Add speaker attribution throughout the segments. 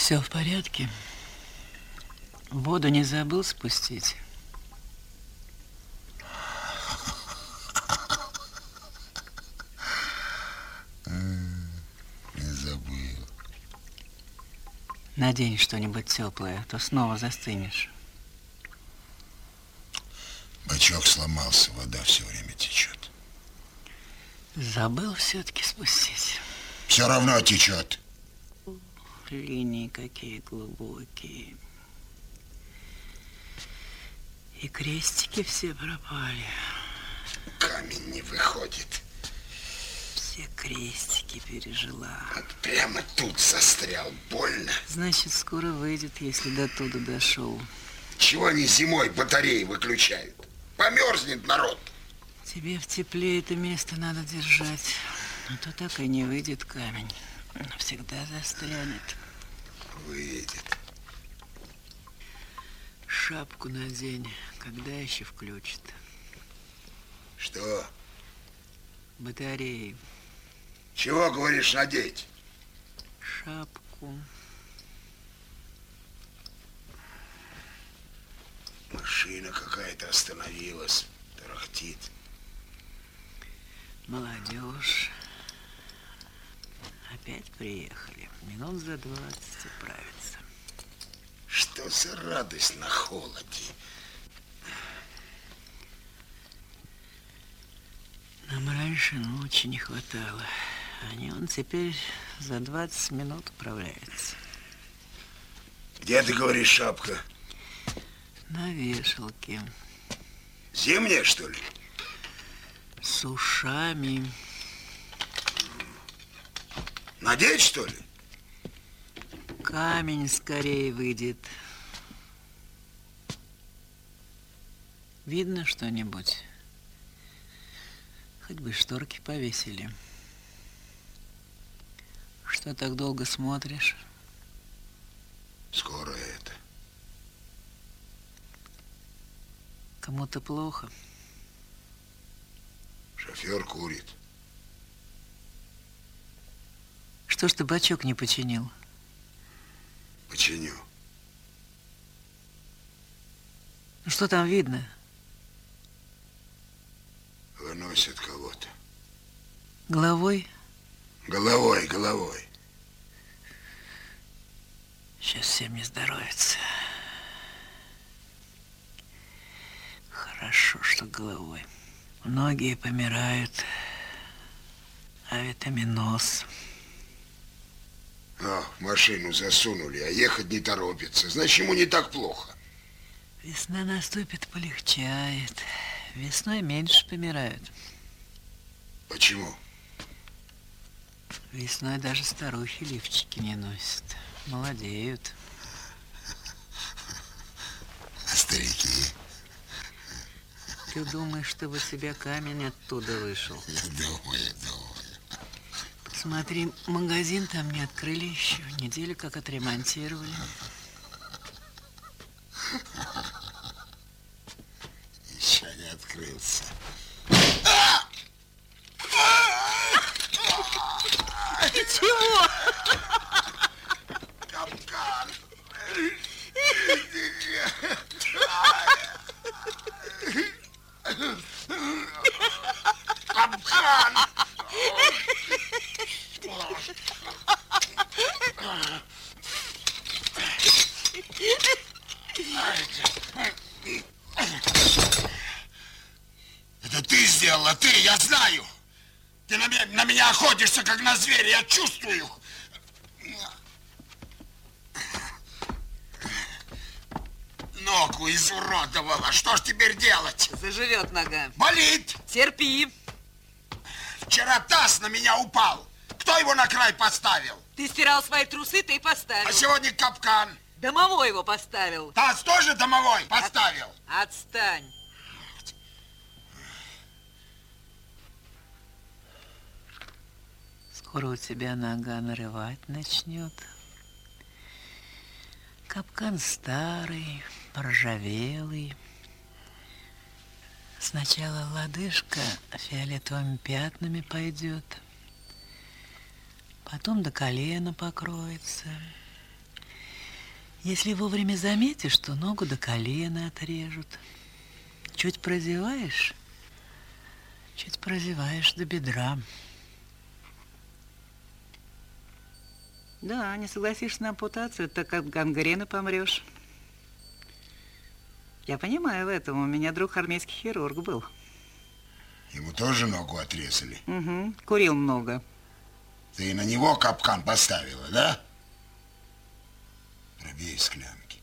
Speaker 1: Все в порядке? Воду не забыл спустить?
Speaker 2: Не забыл.
Speaker 1: Надень что-нибудь теплое, а то снова застынешь.
Speaker 2: Бачок сломался, вода все время течет.
Speaker 1: Забыл все-таки спустить.
Speaker 2: Все равно течет.
Speaker 1: Линии какие глубокие. И крестики все пропали.
Speaker 2: Камень не выходит.
Speaker 1: Все крестики пережила.
Speaker 2: Вот прямо тут застрял. Больно.
Speaker 1: Значит, скоро выйдет, если до туда дошел.
Speaker 2: Чего они зимой батареи выключают? Померзнет народ.
Speaker 1: Тебе в тепле это место надо держать. А то так и не выйдет камень. Навсегда застрянет.
Speaker 2: Выйдет.
Speaker 1: Шапку надень. Когда еще включит?
Speaker 2: Что?
Speaker 1: Батареи.
Speaker 2: Чего, говоришь, надеть?
Speaker 1: Шапку.
Speaker 2: Машина какая-то остановилась. Тарахтит.
Speaker 1: Молодежь. Опять приехали. Минут за 20 управиться.
Speaker 2: Что за радость на холоде?
Speaker 1: Нам раньше ночи не хватало. Он теперь за 20 минут управляется.
Speaker 2: Где, ты говоришь, шапка?
Speaker 1: На вешалке.
Speaker 2: Зимняя, что ли?
Speaker 1: С ушами.
Speaker 2: Надеть, что ли?
Speaker 1: Камень скорее выйдет. Видно что-нибудь? Хоть бы шторки повесили. Что так долго смотришь?
Speaker 2: Скоро это.
Speaker 1: Кому-то плохо?
Speaker 2: Шофер курит.
Speaker 1: Что ж ты бачок не починил?
Speaker 2: Починю.
Speaker 1: Ну что там видно?
Speaker 2: Выносят кого-то.
Speaker 1: Головой?
Speaker 2: Головой.
Speaker 1: Сейчас всем не здоровится. Хорошо, что головой. Многие помирают. Авитаминоз.
Speaker 2: В машину засунули, а ехать не торопится. Значит, ему не так плохо.
Speaker 1: Весна наступит, полегчает. Весной меньше помирают.
Speaker 2: Почему?
Speaker 1: Весной даже старухи лифчики не носят. Молодеют.
Speaker 2: А старики?
Speaker 1: Ты думаешь, чтобы у тебя камень оттуда вышел?
Speaker 2: Думаю.
Speaker 1: Смотри, магазин там не открыли еще. Неделю как отремонтировали.
Speaker 2: Еще не открылся.
Speaker 1: Ты чего?
Speaker 2: Капкан! Капкан! Это ты сделала, ты, я знаю. Ты на меня охотишься, как на зверя, я чувствую. Ногу изуродовала. Что ж теперь делать?
Speaker 1: Заживет нога.
Speaker 2: Болит.
Speaker 1: Терпи.
Speaker 2: Вчера таз на меня упал. Кто его на край поставил?
Speaker 1: Ты стирал свои трусы, ты и поставил.
Speaker 2: А сегодня капкан.
Speaker 1: Домовой его поставил.
Speaker 2: Таз тоже домовой поставил.
Speaker 1: Отстань. Скоро у тебя нога нарывать начнет. Капкан старый, поржавелый. Сначала лодыжка фиолетовыми пятнами пойдет. Потом до колена покроется. Если вовремя заметишь, то ногу до колена отрежут. Чуть прозеваешь до бедра. Да, не согласишься на ампутацию, так от гангрены помрешь. Я понимаю в этом. У меня друг армейский хирург был.
Speaker 2: Ему тоже ногу отрезали?
Speaker 1: Угу, курил много.
Speaker 2: Ты на него капкан поставила, да? Пробей склянки.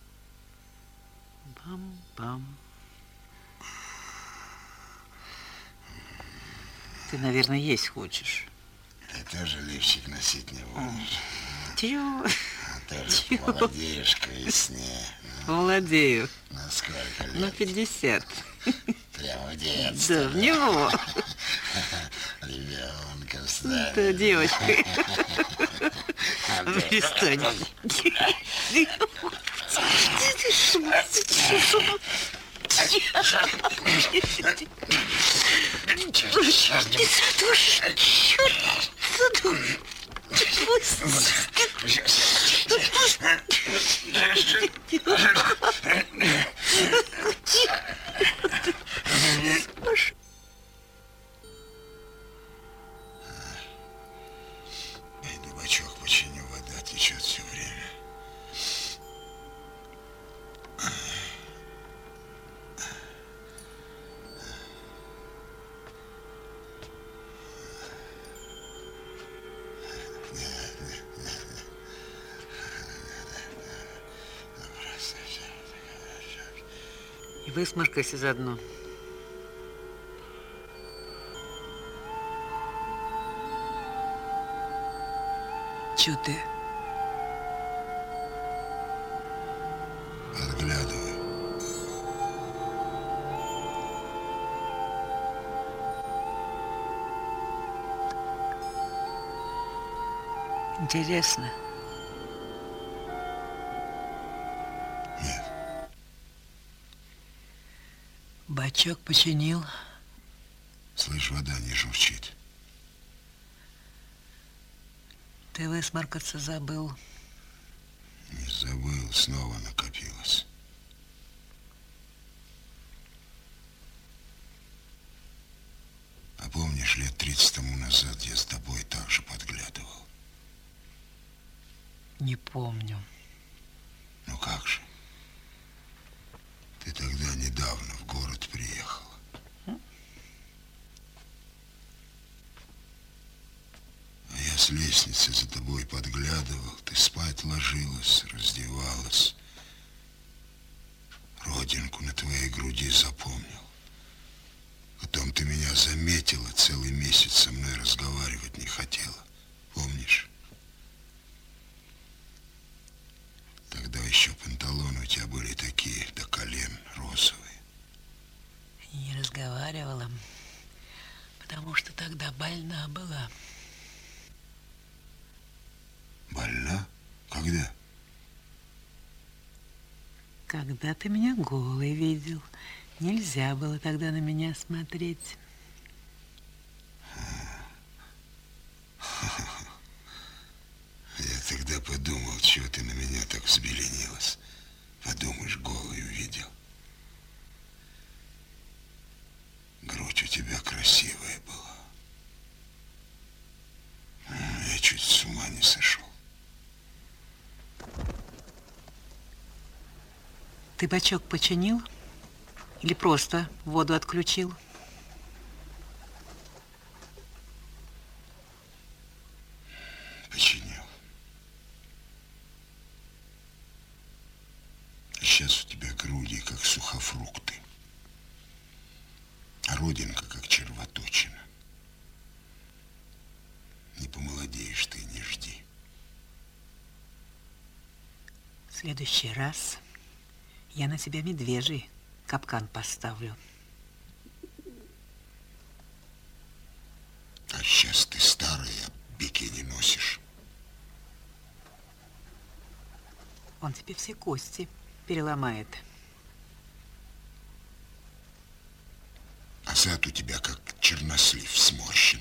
Speaker 1: Бам-бам. Ты, наверное, есть хочешь.
Speaker 2: Ты тоже лифчик носить не будешь.
Speaker 1: Чего?
Speaker 2: Тоже молодеешь к весне.
Speaker 1: Владею.
Speaker 2: На сколько лет?
Speaker 1: На 50.
Speaker 2: Прямо в детстве.
Speaker 1: Да, в него.
Speaker 2: Ребенка вставили.
Speaker 1: Да, девочка. Перестань.
Speaker 2: Пойду бачок починю, вода течет все время.
Speaker 1: И высморкайся заодно. Чё ты?
Speaker 2: Подглядываю.
Speaker 1: Интересно.
Speaker 2: Нет.
Speaker 1: Бачок починил.
Speaker 2: Слышь, вода не журчит.
Speaker 1: Ты высморкаться забыл.
Speaker 2: Не забыл, снова накопилось. А помнишь, лет 30 тому назад я с тобой так же подглядывал?
Speaker 1: Не помню.
Speaker 2: Ну как же? Ты тогда недавно в город приехала. А я с лестницы за тобой подглядывал. Ты спать ложилась, раздевалась. Родинку на твоей груди запомнил. Потом ты меня заметила, целый месяц со мной разговаривать не хотела. Помнишь? Тогда еще панталоны у тебя были такие, до колен, розовые.
Speaker 1: Не разговаривала, потому что тогда больна была.
Speaker 2: Больна? Когда?
Speaker 1: Когда ты меня голой видел, нельзя было тогда на меня смотреть.
Speaker 2: Я тогда подумал, чего ты на меня так взбеленилась. Подумаешь, голый увидел. Грудь у тебя красивая была. Я чуть с ума не сошел.
Speaker 1: Ты бачок починил? Или просто воду отключил?
Speaker 2: Починил. Сейчас у тебя груди, как сухофрукты. А родинка, как червоточина. Не помолодеешь ты, не жди.
Speaker 1: В следующий раз я на тебя медвежий капкан поставлю.
Speaker 2: А сейчас ты старая, бикини носишь.
Speaker 1: Он тебе все кости переломает.
Speaker 2: А зад у тебя как чернослив сморщенный.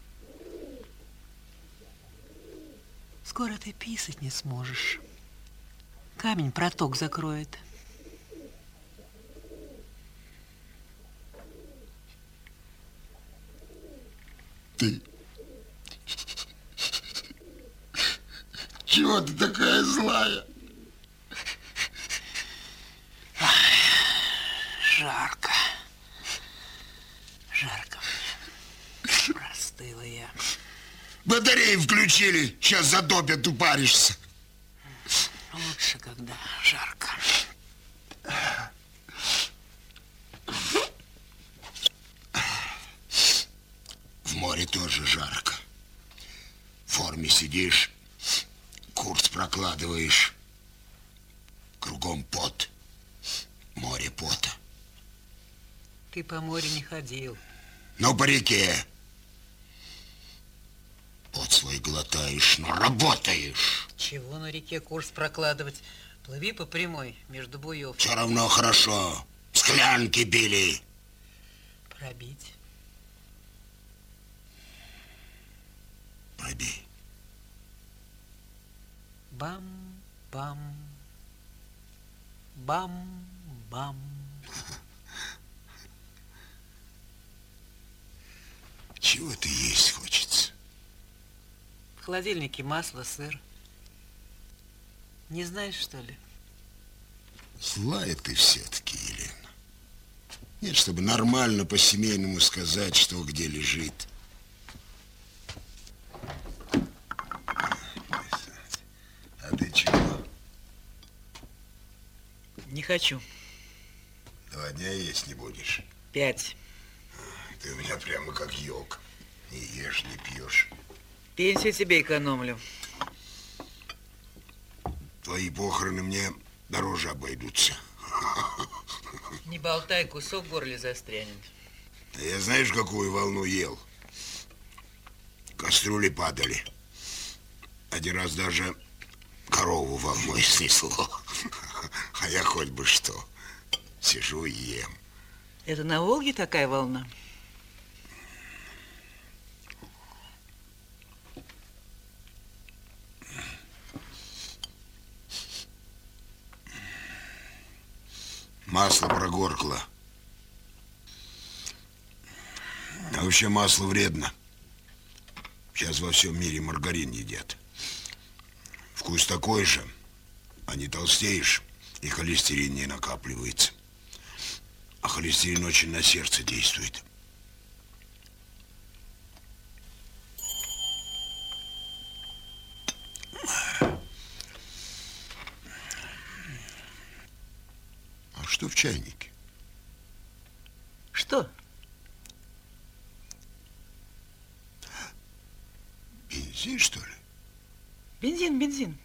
Speaker 1: Скоро ты писать не сможешь. Камень проток закроет.
Speaker 2: Ты... Чего ты такая злая?
Speaker 1: Жарко. Жарко мне. Простыла я.
Speaker 2: Батареи включили. Сейчас затопят, упаришься.
Speaker 1: Лучше, когда жарко.
Speaker 2: В море тоже жарко. В форме сидишь, курс прокладываешь. Кругом пот. Море пота.
Speaker 1: Ты по морю не ходил.
Speaker 2: Но по реке. Пот свой глотаешь, но работаешь.
Speaker 1: Чего на реке курс прокладывать? Плыви по прямой, между буев.
Speaker 2: Все равно хорошо. Склянки били.
Speaker 1: Пробить.
Speaker 2: Пробей.
Speaker 1: Бам-бам. Бам-бам.
Speaker 2: Чего-то есть хочется.
Speaker 1: В холодильнике масло, сыр. Не знаешь, что ли?
Speaker 2: Злая ты все-таки, Елена. Нет, чтобы нормально по-семейному сказать, что где лежит. А ты чего?
Speaker 1: Не хочу.
Speaker 2: 2 дня есть не будешь.
Speaker 1: 5.
Speaker 2: Ты у меня прямо как елка. Не ешь, не пьешь.
Speaker 1: Пенсию тебе экономлю.
Speaker 2: Твои похороны мне дороже обойдутся.
Speaker 1: Не болтай, кусок в горле застрянет.
Speaker 2: А я знаешь, какую волну ел? Кастрюли падали. Один раз даже корову волной снесло. А я хоть бы что. Сижу и ем.
Speaker 1: Это на Волге такая волна?
Speaker 2: Масло прогоркло. А вообще масло вредно. Сейчас во всем мире маргарин едят. Вкус такой же, а не толстеешь, и холестерин не накапливается. А холестерин очень на сердце действует. А что в чайнике?
Speaker 1: Что?
Speaker 2: Бензин, что ли?
Speaker 1: Бензин, бензин.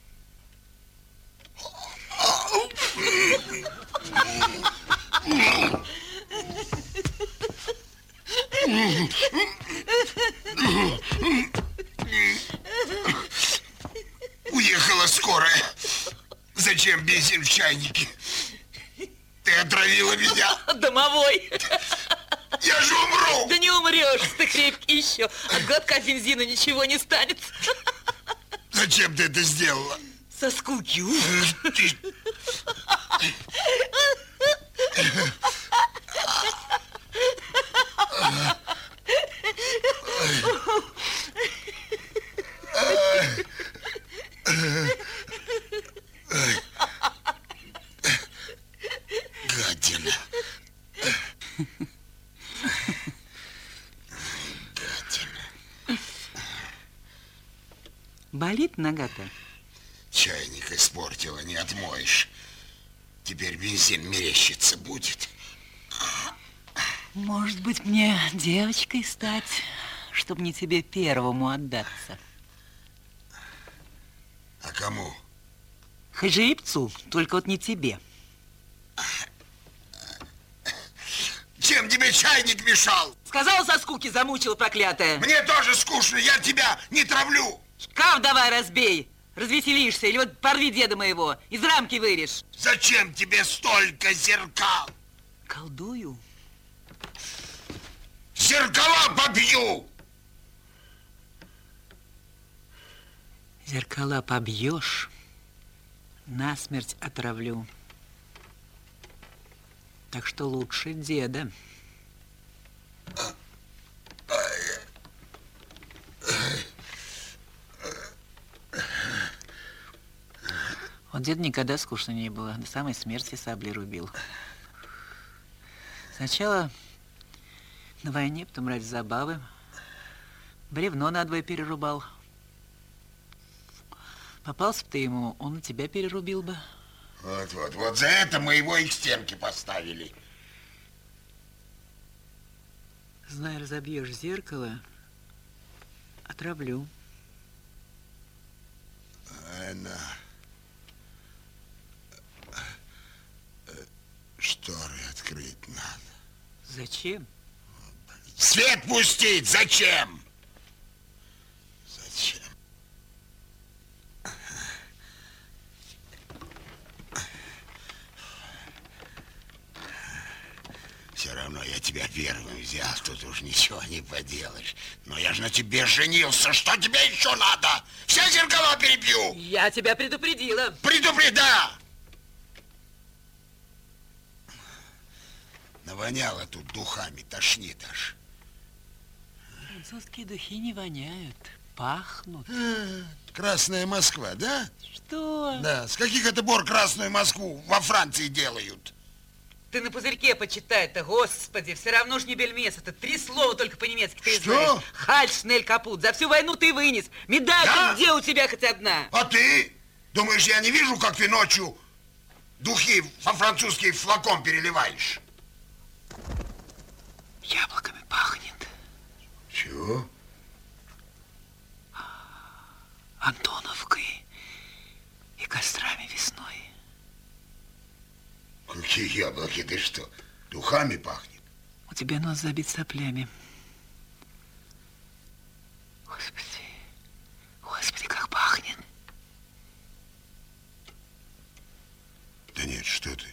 Speaker 2: Уехала скорая. Зачем бензин в чайнике? Ты отравила меня.
Speaker 1: Домовой.
Speaker 2: Я же умру.
Speaker 1: Да не умрешь, ты крепкий еще. От глотка бензина ничего не станет.
Speaker 2: Зачем ты это сделала?
Speaker 1: Со скуки.
Speaker 2: Гадина.
Speaker 1: Болит нога-то?
Speaker 2: Чайник испортила, не отмоешь. Теперь бензин мерещиться будет.
Speaker 1: Может быть, мне девочкой стать, чтобы не тебе первому отдаться?
Speaker 2: А кому?
Speaker 1: Хоть жеребцу, только вот не тебе.
Speaker 2: Чем тебе чайник мешал?
Speaker 1: Сказала, со скуки замучила, проклятая.
Speaker 2: Мне тоже скучно, я тебя не травлю.
Speaker 1: Шкаф давай разбей, развеселишься, или вот порви деда моего, из рамки вырежь.
Speaker 2: Зачем тебе столько зеркал?
Speaker 1: Колдую.
Speaker 2: Зеркала побью!
Speaker 1: Зеркала побьешь, насмерть отравлю. Так что лучше деда. Вот деда никогда скучно не было. До самой смерти саблей рубил. Сначала на войне, потом ради забавы. Бревно надвое перерубал. Попался бы ты ему, он и тебя перерубил бы.
Speaker 2: Вот за это мы его и к стенке поставили.
Speaker 1: Знай, разобьешь зеркало, отравлю.
Speaker 2: Шторы открыть надо.
Speaker 1: Зачем?
Speaker 2: Свет пустить! Зачем? Зачем? Все равно я тебя первым взял, тут уж ничего не поделаешь. Но я же на тебе женился, что тебе еще надо? Все зеркала перебью!
Speaker 1: Я тебя предупредила.
Speaker 2: Предупреда! Навоняло тут духами, тошнит аж.
Speaker 1: Французские духи не воняют, пахнут.
Speaker 2: Красная Москва, да?
Speaker 1: Что?
Speaker 2: Да, с каких это пор Красную Москву во Франции делают?
Speaker 1: Ты на пузырьке почитай-то, господи, все равно ж не бельмес. Это 3 слова только по-немецки ты
Speaker 2: Что?
Speaker 1: знаешь. Хальт, шнель, капут. За всю войну ты вынес. Медаль
Speaker 2: Да?
Speaker 1: где у тебя хоть одна?
Speaker 2: А ты? Думаешь, я не вижу, как ты ночью духи по-французски флакон переливаешь?
Speaker 1: Яблоками пахнет.
Speaker 2: Чего?
Speaker 1: Антоновкой и кострами весной.
Speaker 2: Какие яблоки? Ты что, духами пахнет?
Speaker 1: У тебя нос забит соплями. Господи, господи, как пахнет.
Speaker 2: Да нет, что ты?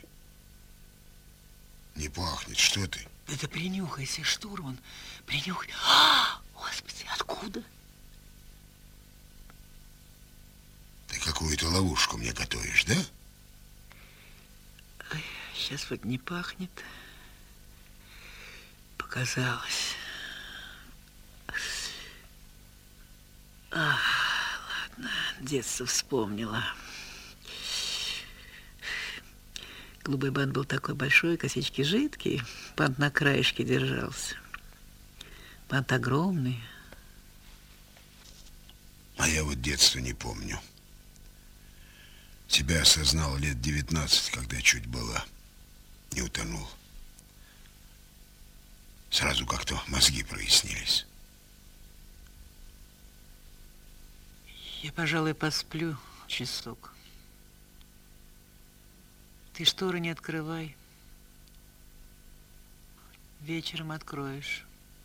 Speaker 2: Не пахнет, что ты?
Speaker 1: Это принюхайся, штурман, принюхай. Господи, откуда?
Speaker 2: Ты какую-то ловушку мне готовишь, да?
Speaker 1: Сейчас вот не пахнет. Показалось. Ладно, детство вспомнила. Голубой бант был такой большой, косички жидкие. Бант на краешке держался. Бант огромный.
Speaker 2: А я вот детства не помню. Тебя осознал лет 19, когда чуть было не утонул. Сразу как-то мозги прояснились.
Speaker 1: Я, пожалуй, посплю часок. Ты шторы не открывай. Вечером откроешь.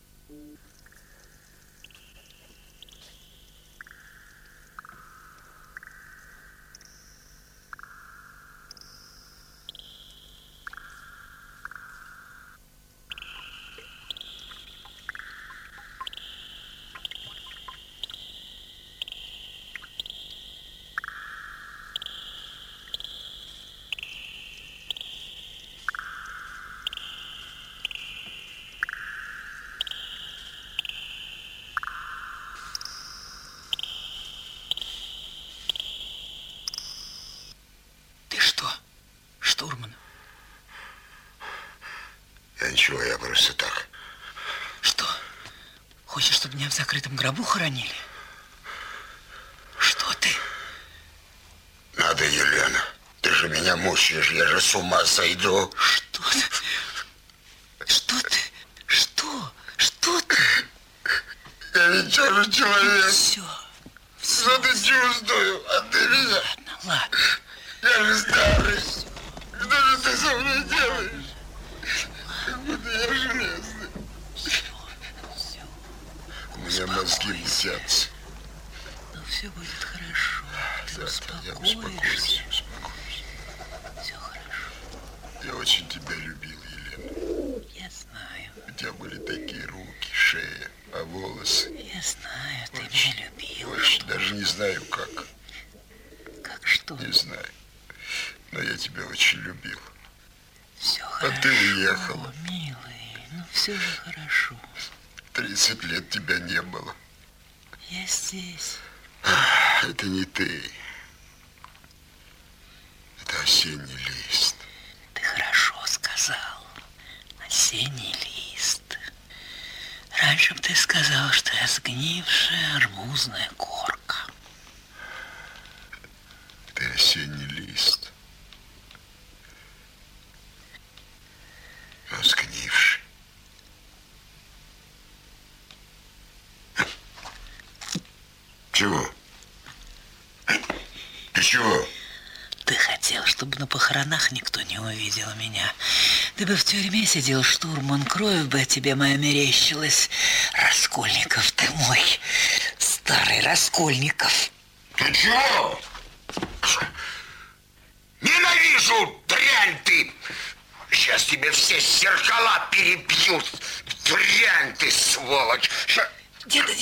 Speaker 1: Штурман.
Speaker 2: Я ничего, я просто так.
Speaker 1: Что? Хочешь, чтобы меня в закрытом гробу хоронили? Что ты?
Speaker 2: Надо, Елена. Ты же меня мучаешь, я же с ума сойду.
Speaker 1: Что ты? Что ты? Что? Что ты?
Speaker 2: Я ведь тоже человек.
Speaker 1: Все.
Speaker 2: Что ты чувствую? А ты меня?
Speaker 1: Ладно.
Speaker 2: Я же старый. Что же ты со мной делаешь? Как будто я железный.
Speaker 1: Все.
Speaker 2: У меня мозги летят.
Speaker 1: Ну, все будет хорошо. Ты
Speaker 2: Я
Speaker 1: успокоишься.
Speaker 2: успокоюсь.
Speaker 1: Все хорошо.
Speaker 2: Я очень тебя любил, Елена.
Speaker 1: Я знаю.
Speaker 2: У тебя были такие руки, шея, а волосы.
Speaker 1: Я знаю, ты меня любил.
Speaker 2: Очень, даже не знаю как.
Speaker 1: Как что?
Speaker 2: Не знаю. тебя очень любил.
Speaker 1: Все
Speaker 2: А
Speaker 1: хорошо,
Speaker 2: ты уехала.
Speaker 1: милый. Ну, все же хорошо.
Speaker 2: 30 лет тебя не было.
Speaker 1: Я здесь.
Speaker 2: Это не ты. Это осенний лист.
Speaker 1: Ты хорошо сказал. Осенний лист. Раньше бы ты сказал, что я сгнившая арбузная корка.
Speaker 2: Ты осенний лист. А сгнивший. Чего? Ты чего?
Speaker 1: Ты хотел, чтобы на похоронах никто не увидел меня. Ты бы в тюрьме сидел, штурман, кровь бы о тебе моя мерещилась. Раскольников ты мой, старый Раскольников.
Speaker 2: Ты чего? Ненавижу, дрянь ты! Сейчас тебе все зеркала перебьют. Дрянь ты, сволочь!
Speaker 1: Деда.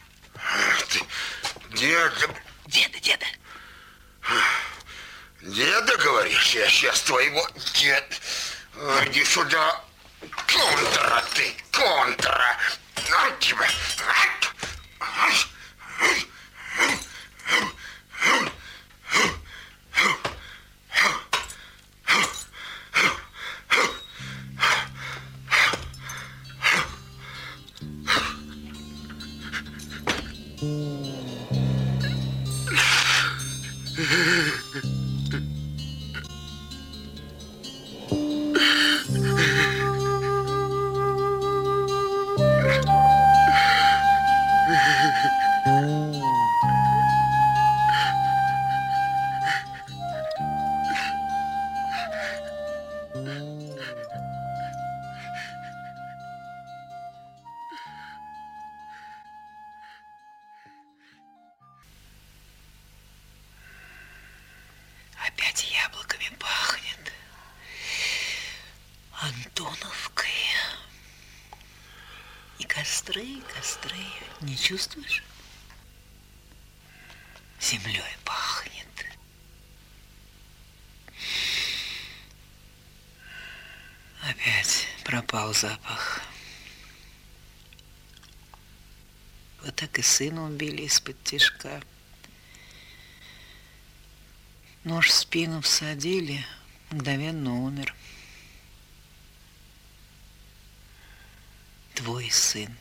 Speaker 2: Деда. Деда, говоришь? Я сейчас твоего деда. Иди сюда. Контра ты, контра. На тебя.
Speaker 1: Опять яблоками пахнет. Антоновкой. И костры. Не чувствуешь? Землей пахнет. Опять пропал запах. Вот так и сына убили из-под тишка. Нож в спину всадили, мгновенно умер. Твой сын.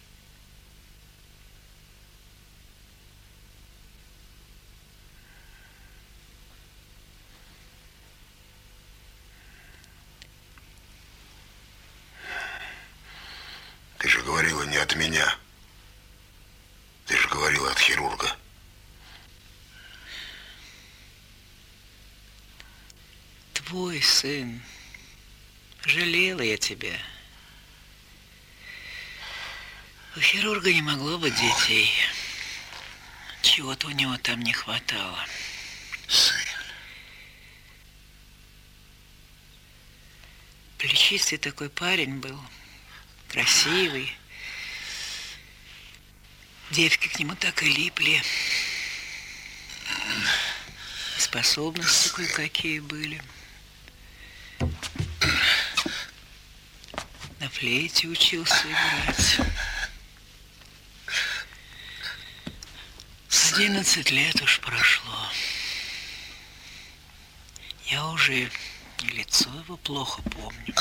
Speaker 2: Ты же говорила не от меня. Ты же говорила от хирурга.
Speaker 1: Твой сын. Жалела я тебя. У хирурга не могло быть детей. Чего-то у него там не хватало.
Speaker 2: Сын.
Speaker 1: Плечистый такой парень был. Красивый. Девки к нему так и липли. Способности кое-какие были. На флейте учился играть. 11 лет уж прошло. Я уже и лицо его плохо помню.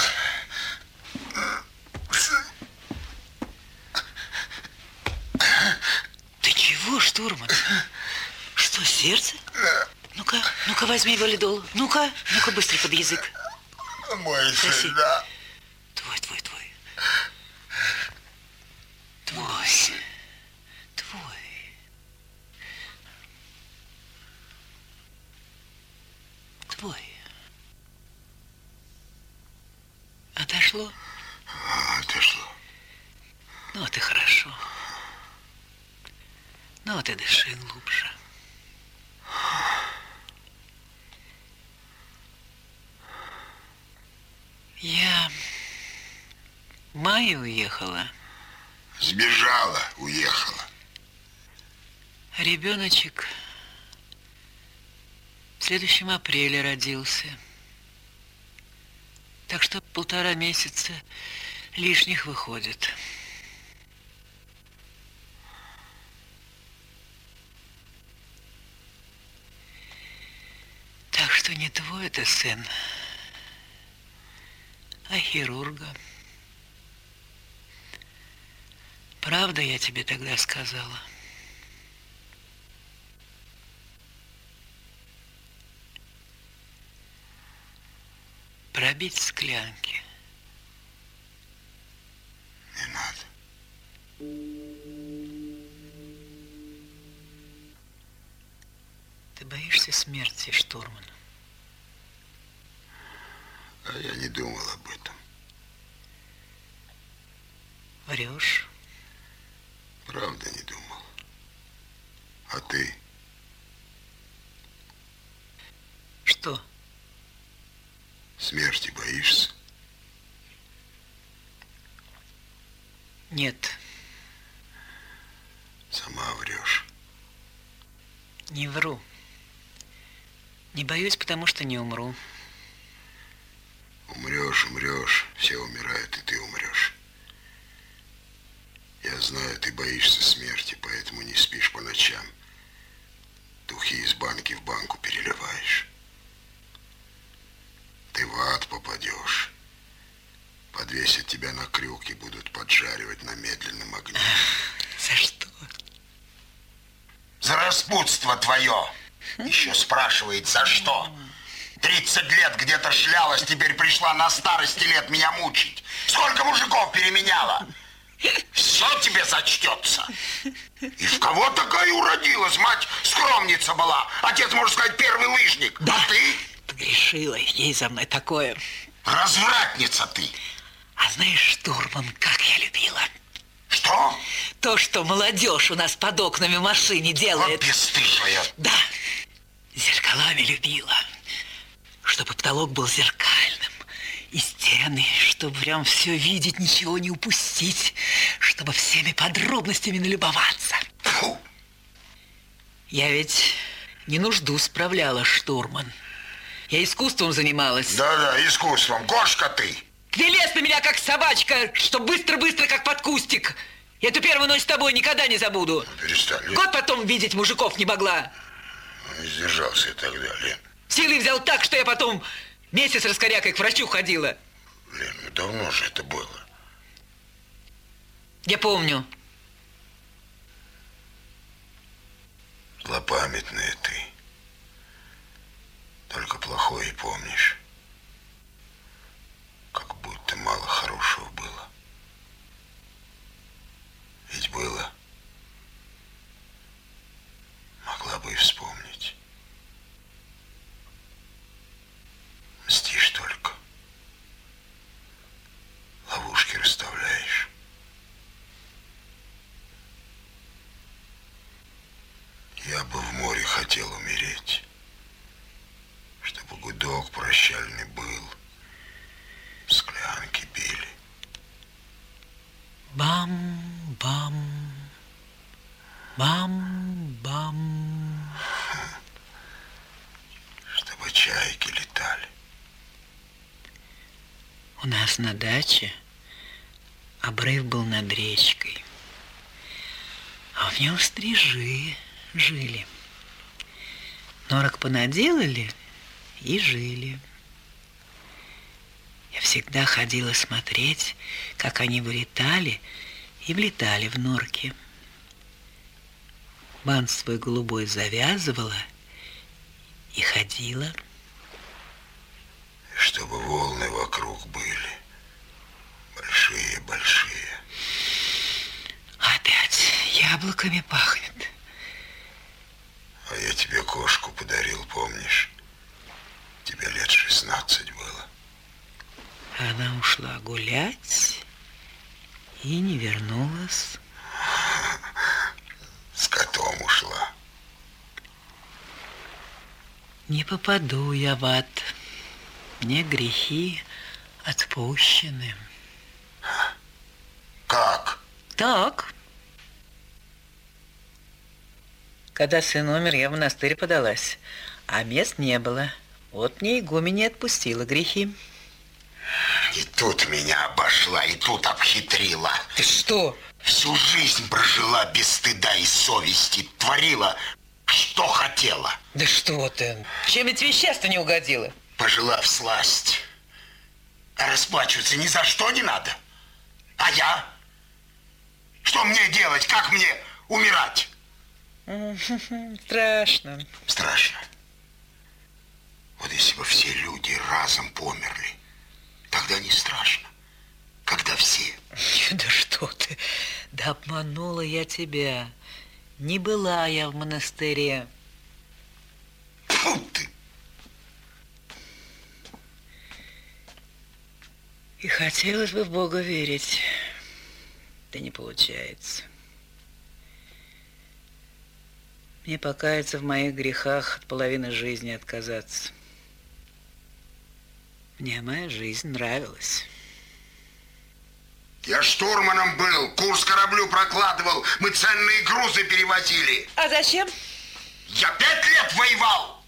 Speaker 1: Ты чего, штурман? Что, сердце? Ну-ка, возьми валидол. Ну-ка, быстро под язык.
Speaker 2: Мой сын, да.
Speaker 1: Твой. Отошло?
Speaker 2: Отошло.
Speaker 1: Ну, вот и хорошо. Ну, вот и дыши глубже. Я в мае уехала.
Speaker 2: Сбежала, уехала.
Speaker 1: Ребеночек в следующем апреле родился. Так что 1,5 месяца лишних выходит. Так что не твой это сын, а хирурга. Правда я тебе тогда сказала? Пробить склянки.
Speaker 2: Не надо.
Speaker 1: Ты боишься смерти, штурман?
Speaker 2: А я не думал об этом.
Speaker 1: Врешь?
Speaker 2: Правда не думал. А ты?
Speaker 1: Что?
Speaker 2: Смерти боишься?
Speaker 1: Нет,
Speaker 2: Сама врешь.
Speaker 1: не вру. Не боюсь, потому что не умру.
Speaker 2: Умрешь, все умирают, и ты умрешь. Я знаю, ты боишься смерти, поэтому не спишь по ночам. Духи из банки в банку переливаешь. Ты в ад попадешь. Подвесят тебя на крюк и будут поджаривать на медленном огне.
Speaker 1: За что?
Speaker 2: За распутство твое. Еще спрашивает, за что? 30 лет где-то шлялась, теперь пришла на старости лет меня мучить. Сколько мужиков переменяла? Все тебе зачтется. И в кого такая уродилась? Мать скромница была. Отец, можно сказать, первый лыжник.
Speaker 1: Да.
Speaker 2: А ты?
Speaker 1: Погрешила, ей за мной такое.
Speaker 2: Развратница ты.
Speaker 1: А знаешь, штурман, как я любила?
Speaker 2: Что?
Speaker 1: То, что молодежь у нас под окнами в машине делает.
Speaker 2: Вот бесстыжая.
Speaker 1: Да, зеркалами любила. Чтобы потолок был зеркальным. И стены, чтобы прям все видеть, ничего не упустить. Чтобы всеми подробностями налюбоваться.
Speaker 2: Фу.
Speaker 1: Я ведь не нужду справляла, штурман. Я искусством занималась.
Speaker 2: Да-да, искусством. Кошка ты.
Speaker 1: Не лезь на меня, как собачка, что быстро-быстро, как под кустик. Я эту первую ночь с тобой никогда не забуду.
Speaker 2: Ну, перестань, Лен.
Speaker 1: Год потом видеть мужиков не могла.
Speaker 2: Не сдержался я тогда, Лен.
Speaker 1: Силы взял так, что я потом месяц раскорякой к врачу ходила.
Speaker 2: Лен, ну давно же это было.
Speaker 1: Я помню.
Speaker 2: Злопамятная ты. Только плохое и помнишь. Как будто мало хорошего было. Ведь было. Могла бы и вспомнить. Мстишь только. Ловушки расставляешь. Я бы в море хотел умереть, чтобы гудок прощальный был, склянки били.
Speaker 1: Бам-бам, бам-бам.
Speaker 2: Чтобы чайки летали.
Speaker 1: У нас на даче обрыв был над речкой, а в нем стрижи жили. Норок понаделали и жили. Я всегда ходила смотреть, как они вылетали и влетали в норки. Бант свой голубой завязывала и ходила.
Speaker 2: Чтобы волны вокруг были. Большие-большие.
Speaker 1: Опять яблоками пахнет.
Speaker 2: А я тебе кошку подарил, помнишь? Тебе лет 16 было.
Speaker 1: Она ушла гулять и не вернулась.
Speaker 2: С котом ушла.
Speaker 1: Не попаду я в ад. Мне грехи отпущены.
Speaker 2: Как?
Speaker 1: Так. Когда сын умер, я в монастырь подалась, а мест не было. Вот мне игуменя отпустила грехи.
Speaker 2: И тут меня обошла, и тут обхитрила.
Speaker 1: Ты что?
Speaker 2: Всю жизнь прожила без стыда и совести, творила, что хотела.
Speaker 1: Да что ты? Чем я тебе счастье не угодила?
Speaker 2: Пожила всласть. А расплачиваться ни за что не надо. А я? Что мне делать? Как мне умирать?
Speaker 1: Страшно.
Speaker 2: Страшно. Вот если бы все люди разом померли, тогда не страшно. Когда все.
Speaker 1: Да что ты? Да обманула я тебя. Не была я в монастыре.
Speaker 2: Фу ты!
Speaker 1: И хотелось бы в Бога верить. Да не получается. Мне покаяться в моих грехах, от половины жизни отказаться. Мне моя жизнь нравилась.
Speaker 2: Я штурманом был, курс кораблю прокладывал, мы ценные грузы перевозили.
Speaker 1: А зачем?
Speaker 2: Я 5 лет воевал.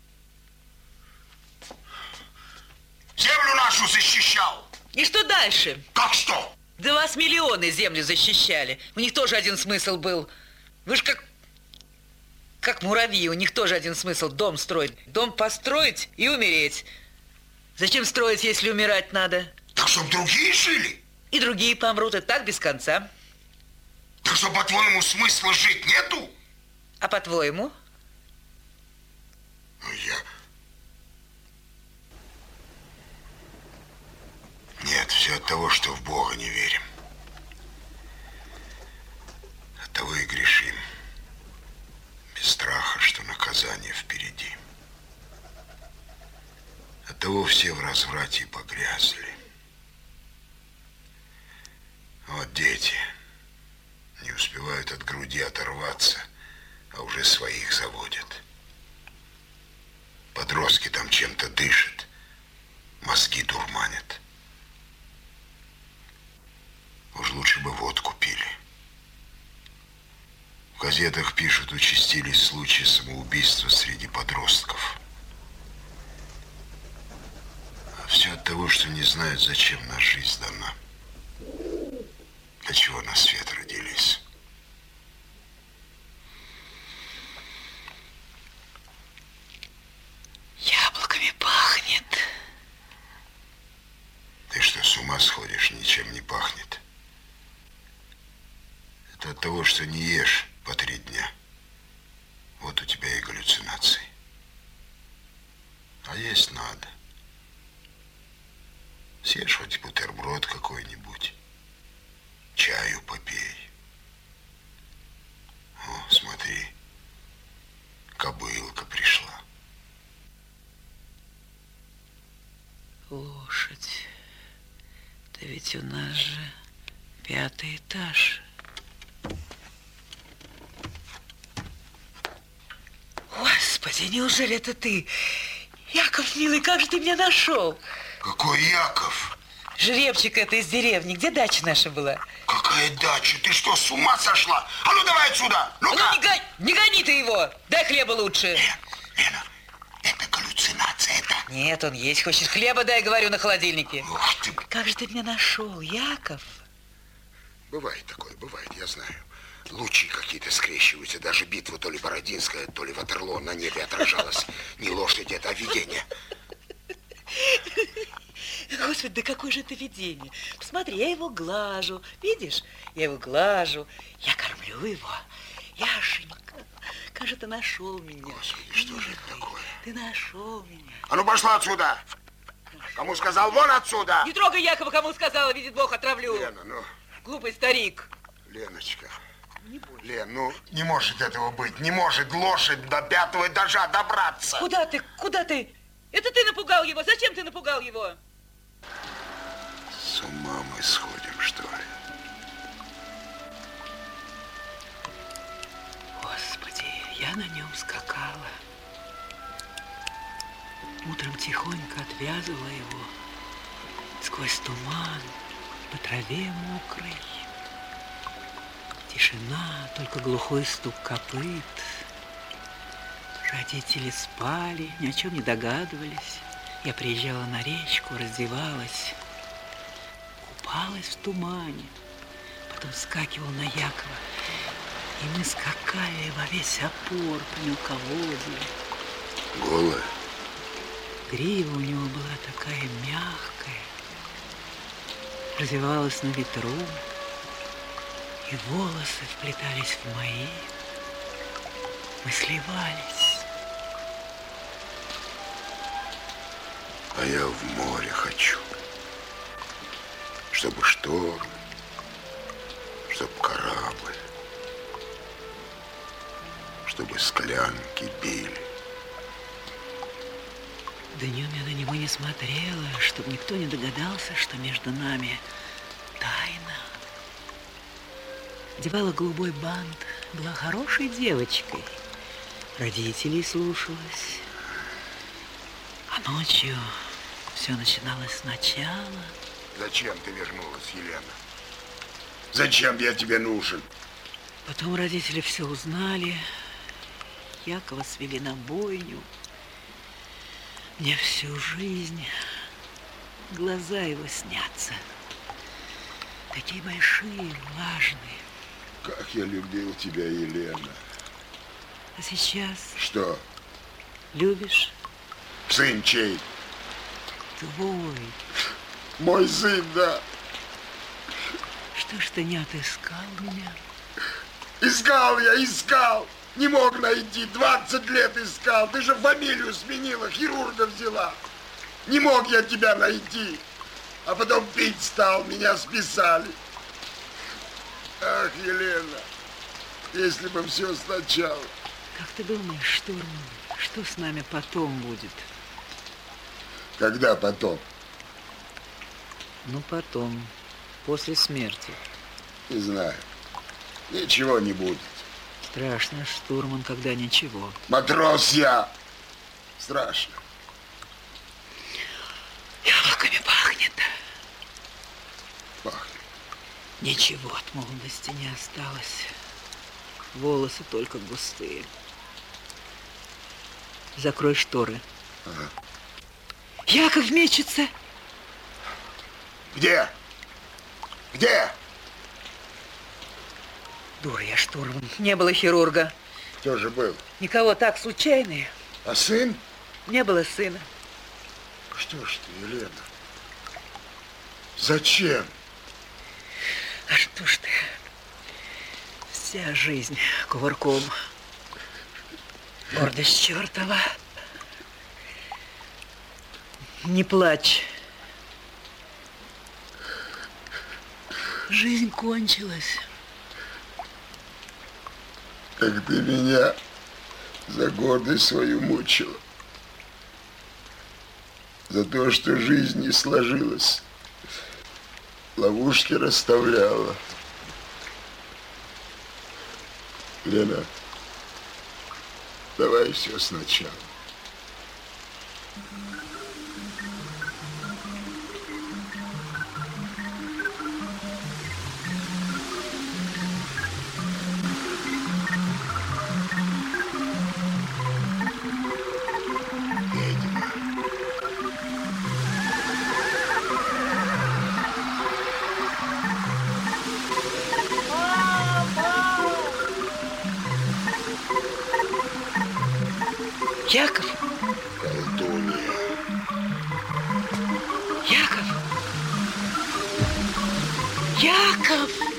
Speaker 2: Землю нашу защищал.
Speaker 1: И что дальше?
Speaker 2: Как что?
Speaker 1: Да вас миллионы землю защищали. У них тоже один смысл был. Вы ж как муравьи, у них тоже один смысл. Дом строить. Дом построить и умереть. Зачем строить, если умирать надо?
Speaker 2: Так чтоб другие жили?
Speaker 1: И другие помрут, и так без конца.
Speaker 2: Так что, по-твоему, смысла жить нету?
Speaker 1: А по-твоему?
Speaker 2: Нет, все от того, что в Бога не верим. От того и грешим. Без страха, что наказание впереди. От того все в разврате погрязли. Вот дети не успевают от груди оторваться, а уже своих заводят. Подростки там чем-то дышат, мозги дурманят. Уж лучше бы водку пили. В газетах пишут, участились случаи самоубийства среди подростков. А все от того, что не знают, зачем нам жизнь дана. Для чего на свет родились.
Speaker 1: Яблоками пахнет.
Speaker 2: Ты что, с ума сходишь? Ничем не пахнет. Это от того, что не ешь по 3 дня. Вот у тебя и галлюцинации. А есть надо. Съешь хоть бутерброд какой-нибудь. Чаю попей. О, смотри. Кобылка пришла.
Speaker 1: Лошадь. Да ведь у нас же 5-й этаж. Господи, неужели это ты? Яков, милый, как же ты меня нашел?
Speaker 2: Какой Яков?
Speaker 1: Жеребчик это из деревни. Где дача наша была?
Speaker 2: Какая дача? Ты что, с ума сошла? А ну давай отсюда! Ну-ка!
Speaker 1: Ну не гони ты его! Дай хлеба лучше.
Speaker 2: Лена, это галлюцинация, это...
Speaker 1: Нет, он есть хочет. Хлеба дай, говорю, на холодильнике.
Speaker 2: Ух ты!
Speaker 1: Как же ты меня нашел, Яков?
Speaker 2: Бывает такое, бывает, я знаю. Лучи какие-то скрещиваются. Даже битва то ли Бородинская, то ли Ватерлоо на небе отражалась. Не лошадь это, а видение.
Speaker 1: Господи, да какое же это видение. Посмотри, я его глажу. Видишь? Я его глажу. Я кормлю его. Яшенька, как же ты нашел меня?
Speaker 2: Господи, что же это такое?
Speaker 1: Ты нашел меня.
Speaker 2: А ну пошла отсюда. Кому сказал, вон отсюда.
Speaker 1: Не трогай Якова, кому сказала, видит Бог, отравлю.
Speaker 2: Лена, ну...
Speaker 1: Глупый старик.
Speaker 2: Леночка. Лен, ну не может этого быть. Не может лошадь до 5-го этажа добраться.
Speaker 1: Куда ты? Куда ты? Это ты напугал его. Зачем ты напугал его?
Speaker 2: С ума мы сходим, что ли?
Speaker 1: Господи, я на нем скакала. Утром тихонько отвязывала его сквозь туман по траве мокрой. Тишина, только глухой стук копыт. Родители спали, ни о чем не догадывались. Я приезжала на речку, раздевалась. купалась в тумане, потом скакивал на Якова, и мы скакали во весь опор по мелководью.
Speaker 2: Голая?
Speaker 1: Грива у него была такая мягкая, развивалась на ветру, и волосы вплетались в мои. Мы сливались.
Speaker 2: А я в море хочу. Чтобы шторм, чтобы корабль, чтобы склянки били.
Speaker 1: Днем я на него не смотрела, чтобы никто не догадался, что между нами тайна. Одевала голубой бант, была хорошей девочкой. Родителей слушалась. А ночью все начиналось сначала.
Speaker 2: Зачем ты вернулась, Елена? Зачем я тебе нужен?
Speaker 1: Потом родители все узнали. Якова свели на бойню. Мне всю жизнь глаза его снятся. Такие большие, влажные.
Speaker 2: Как я любил тебя, Елена.
Speaker 1: А сейчас
Speaker 2: Что?
Speaker 1: любишь?
Speaker 2: Сын чей?
Speaker 1: Твой.
Speaker 2: Мой сын, да.
Speaker 1: Что ж ты не отыскал меня?
Speaker 2: Искал я, искал. Не мог найти. 20 лет искал. Ты же фамилию сменила, хирурга взяла. Не мог я тебя найти. А потом пить стал, меня списали. Ах, Елена, если бы все сначала.
Speaker 1: Как ты думаешь, Штурман, что с нами потом будет?
Speaker 2: Когда потом?
Speaker 1: Ну, потом, после смерти.
Speaker 2: Не знаю. Ничего не будет.
Speaker 1: Страшно, Штурман, когда ничего.
Speaker 2: Матрос я. Страшно.
Speaker 1: Яблоками пахнет.
Speaker 2: Пахнет.
Speaker 1: Ничего от молодости не осталось. Волосы только густые. Закрой шторы.
Speaker 2: Ага.
Speaker 1: Яков мечется.
Speaker 2: Где? Где?
Speaker 1: Дура я, Штурман. Не было хирурга.
Speaker 2: Кто же был?
Speaker 1: Никого, так, случайные.
Speaker 2: А сын?
Speaker 1: Не было сына.
Speaker 2: Что ж ты, Елена? Зачем?
Speaker 1: А что ж ты? Вся жизнь кувырком. Гордость чертова. Не плачь. Жизнь кончилась.
Speaker 2: Как ты меня за гордость свою мучила. За то, что жизнь не сложилась. Ловушки расставляла. Лена, давай все сначала.
Speaker 1: Яков?
Speaker 2: Колдунья.
Speaker 1: Яков? Яков!